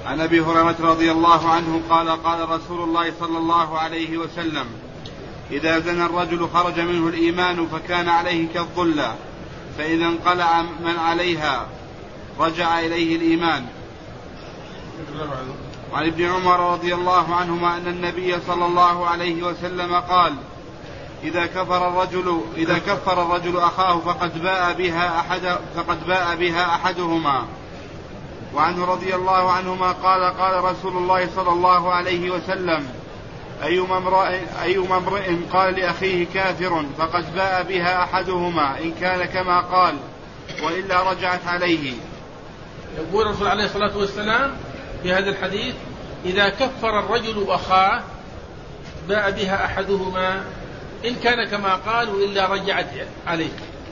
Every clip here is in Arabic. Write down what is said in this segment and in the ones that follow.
عن أبي هريرة رضي الله عنه قال قال رسول الله صلى الله عليه وسلم: إذا زنى الرجل خرج منه الإيمان فكان عليه كالظلة، فإذا انقلع من عليها رجع إليه الإيمان. وعن ابن عمر رضي الله عنهما أن النبي صلى الله عليه وسلم قال: إذا كفر الرجل أخاه فقد باء بها أحدهما. وعنه رضي الله عنهما قال قال رسول الله صلى الله عليه وسلم: أيما امرئ قال لأخيه كافر فقد باء بها أحدهما إن كان كما قال وإلا رجعت عليه. يقول الرسول عليه الصلاة والسلام في هذا الحديث: إذا كفر الرجل أخاه باء بها أحدهما إن كان كما قال وإلا رجعت عليه.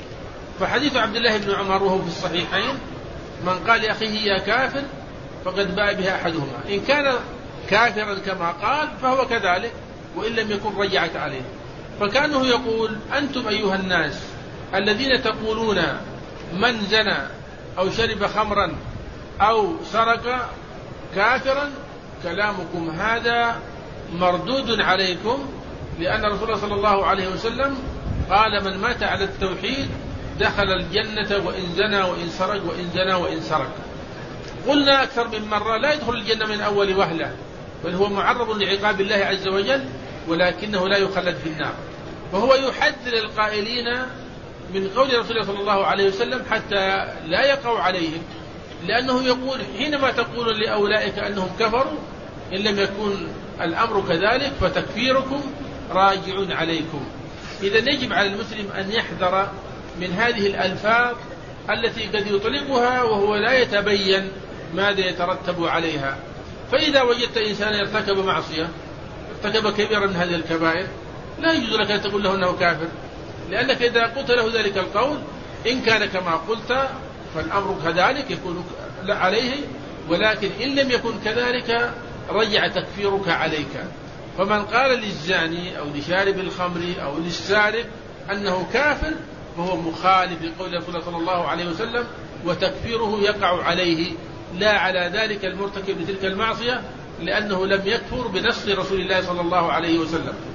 فحديث عبد الله بن عمر وهو في الصحيحين: من قال لأخيه يا كافر فقد باء بها أحدهما إن كان كافرا كما قال فهو كذلك وإن لم يكن رجعت عليه. فكأنه يقول: أنتم أيها الناس الذين تقولون من زنى أو شرب خمرا أو سرق كافرا، كلامكم هذا مردود عليكم، لأن الرسول الله صلى الله عليه وسلم قال: من مات على التوحيد دخل الجنة وإن زنى وإن سرق وإن زنى وإن سرق. قلنا أكثر من مرة: لا يدخل الجنة من أول وهلة، بل هو معرض لعقاب الله عز وجل، ولكنه لا يخلد في النار. وهو يحذر القائلين من قول رسول الله صلى الله عليه وسلم حتى لا يقع عليهم، لأنه يقول: حينما تقول لأولئك أنهم كفروا إن لم يكن الأمر كذلك فتكفيركم راجع عليكم. إذا يجب على المسلم أن يحذر من هذه الألفاظ التي قد يطلقها وهو لا يتبين ماذا يترتب عليها. فإذا وجدت إنسانا ارتكب معصية، ارتكب كبيرا من هذه الكبائر، لا يجوز لك أن تقول له أنه كافر، لأنك إذا قلت له ذلك القول إن كان كما قلت فالأمر كذلك يكون عليه، ولكن إن لم يكن كذلك رجع تكفيرك عليك. فمن قال للزاني أو لشارب الخمر أو للسارق أنه كافر فهو مخالف لقول رسول الله صلى الله عليه وسلم، وتكفيره يقع عليه لا على ذلك المرتكب لتلك المعصية، لأنه لم يكفر بنص رسول الله صلى الله عليه وسلم.